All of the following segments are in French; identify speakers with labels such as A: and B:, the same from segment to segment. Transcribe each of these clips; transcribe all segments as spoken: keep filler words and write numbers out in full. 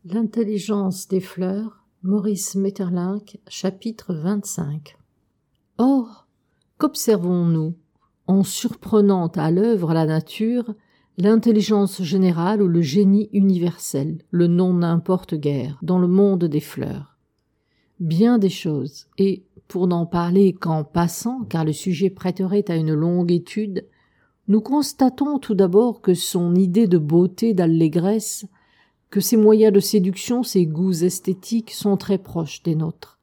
A: L'intelligence des fleurs, Maurice Maeterlinck, chapitre vingt-cinq. Or, qu'observons-nous, en surprenant à l'œuvre la nature, l'intelligence générale ou le génie universel, le nom n'importe guère, dans le monde des fleurs? Bien des choses, et, pour n'en parler qu'en passant, car le sujet prêterait à une longue étude, nous constatons tout d'abord que son idée de beauté, d'allégresse, que ses moyens de séduction, ses goûts esthétiques sont très proches des nôtres.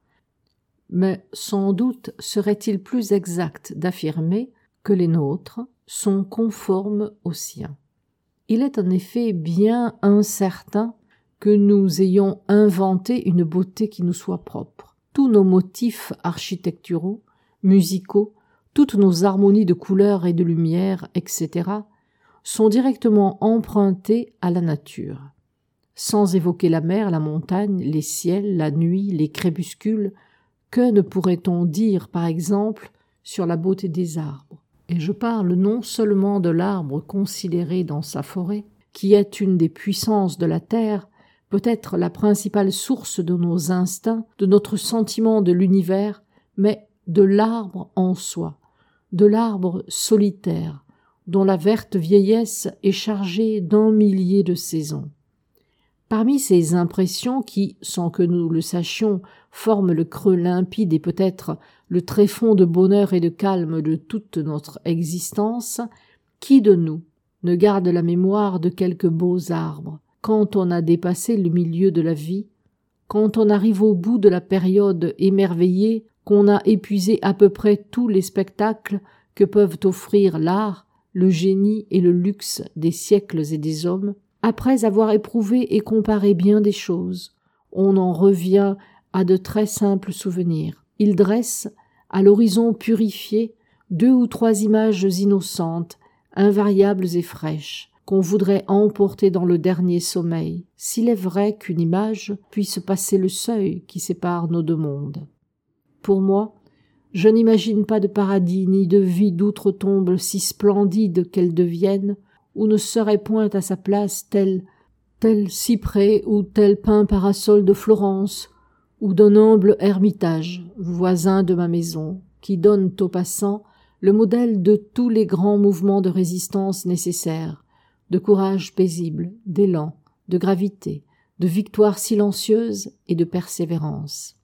A: Mais sans doute serait-il plus exact d'affirmer que les nôtres sont conformes aux siens. Il est en effet bien incertain que nous ayons inventé une beauté qui nous soit propre. Tous nos motifs architecturaux, musicaux, toutes nos harmonies de couleurs et de lumière, et cetera, sont directement empruntés à la nature. Sans évoquer la mer, la montagne, les ciels, la nuit, les crépuscules, que ne pourrait-on dire, par exemple, sur la beauté des arbres? Et je parle non seulement de l'arbre considéré dans sa forêt, qui est une des puissances de la terre, peut-être la principale source de nos instincts, de notre sentiment de l'univers, mais de l'arbre en soi, de l'arbre solitaire, dont la verte vieillesse est chargée d'un millier de saisons. Parmi ces impressions qui, sans que nous le sachions, forment le creux limpide et peut-être le tréfonds de bonheur et de calme de toute notre existence, qui de nous ne garde la mémoire de quelques beaux arbres, quand on a dépassé le milieu de la vie, quand on arrive au bout de la période émerveillée, qu'on a épuisé à peu près tous les spectacles que peuvent offrir l'art, le génie et le luxe des siècles et des hommes, après avoir éprouvé et comparé bien des choses, on en revient à de très simples souvenirs. Il dresse, à l'horizon purifié, deux ou trois images innocentes, invariables et fraîches, qu'on voudrait emporter dans le dernier sommeil, s'il est vrai qu'une image puisse passer le seuil qui sépare nos deux mondes. Pour moi, je n'imagine pas de paradis ni de vie d'outre-tombe si splendide qu'elle devienne, où ne serait point à sa place tel, tel cyprès ou tel pin parasol de Florence, ou d'un humble ermitage, voisin de ma maison, qui donne aux passants le modèle de tous les grands mouvements de résistance nécessaires, de courage paisible, d'élan, de gravité, de victoire silencieuse et de persévérance.